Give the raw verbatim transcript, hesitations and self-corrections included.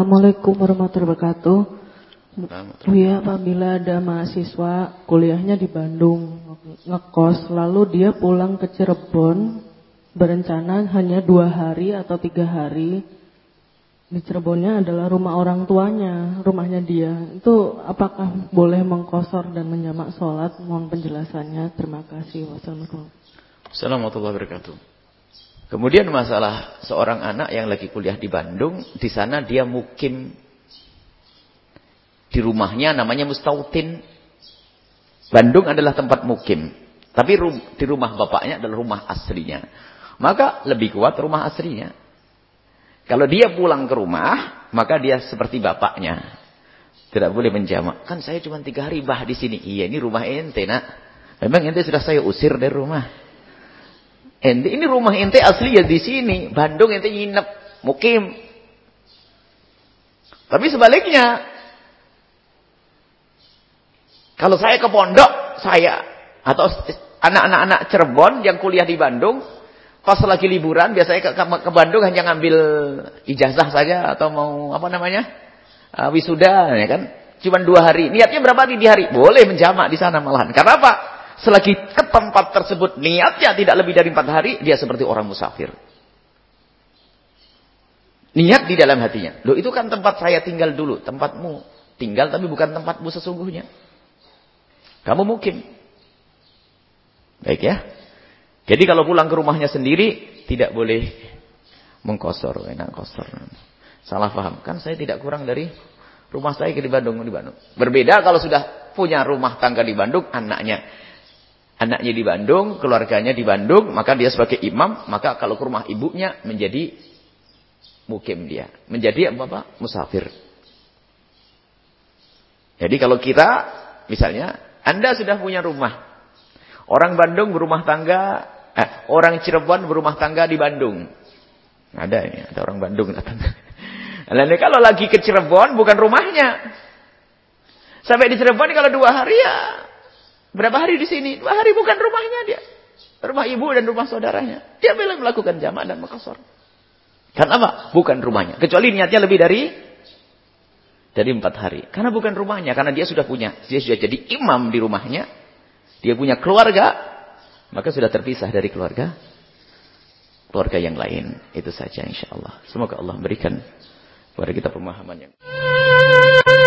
Assalamualaikum warahmatullahi wabarakatuh. Buya, apabila ada mahasiswa kuliahnya di Bandung, ngekos, lalu dia pulang ke Cirebon, berencana hanya dua hari atau tiga hari. Di Cirebonnya adalah rumah orang tuanya, rumahnya dia. Itu apakah boleh mengkosor dan menjamak sholat? Mohon penjelasannya. Terima kasih. Wassalamualaikum. Assalamualaikum warahmatullahi wabarakatuh. Kemudian masalah seorang anak yang lagi kuliah di Bandung, di sana dia mukim di rumahnya, namanya Mustautin. Bandung adalah tempat mukim, tapi rum, di rumah bapaknya adalah rumah aslinya. Maka lebih kuat rumah aslinya. Kalau dia pulang ke rumah, maka dia seperti bapaknya. Tidak boleh menjamak. Kan saya cuma tiga hari bah di sini. Iya, ini rumah ente, nak. Memang ente sudah saya usir dari rumah. Ente ini rumah ente asli ya di sini. Bandung ente nginep, mukim. Tapi sebaliknya, kalau saya ke pondok, saya atau anak-anak anak Cirebon yang kuliah di Bandung, pas lagi liburan, biasanya ke, ke, ke Bandung hanya ngambil ijazah saja atau mau apa namanya uh, wisuda, ya kan? Cuman dua hari. Niatnya berapa di hari? Boleh menjamak di sana malahan. Karena apa? Selagi ke tempat tersebut niatnya tidak lebih dari empat hari, dia seperti orang musafir. Niat di dalam hatinya. Loh, itu kan tempat saya tinggal dulu, tempatmu tinggal tapi bukan tempatmu sesungguhnya. Kamu mukim. Baik ya. Jadi kalau pulang ke rumahnya sendiri, tidak boleh mengkosor. Enak kosor. Salah paham. Kan saya tidak kurang dari rumah saya ke di Bandung. Di Bandung. Berbeda kalau sudah punya rumah tangga di Bandung, anaknya. Anaknya di Bandung, keluarganya di Bandung, maka dia sebagai imam, maka kalau ke rumah ibunya menjadi mukim dia. Menjadi apa-apa? Musafir. Jadi kalau kita, misalnya, Anda sudah punya rumah. Orang Bandung berumah tangga, eh, orang Cirebon berumah tangga di Bandung. Ada ini, ada orang Bandung datang. Lalu kalau lagi ke Cirebon bukan rumahnya. Sampai di Cirebon kalau dua hari ya, berapa hari di sini? Dua hari bukan rumahnya dia. Rumah ibu dan rumah saudaranya. Dia boleh melakukan jamak dan maqsar. Karena apa? Bukan rumahnya. Kecuali niatnya lebih dari dari empat hari. Karena bukan rumahnya. Karena dia sudah punya. Dia sudah jadi imam di rumahnya. Dia punya keluarga. Maka sudah terpisah dari keluarga. Keluarga yang lain. Itu saja insya Allah. Semoga Allah memberikan kepada kita pemahaman yang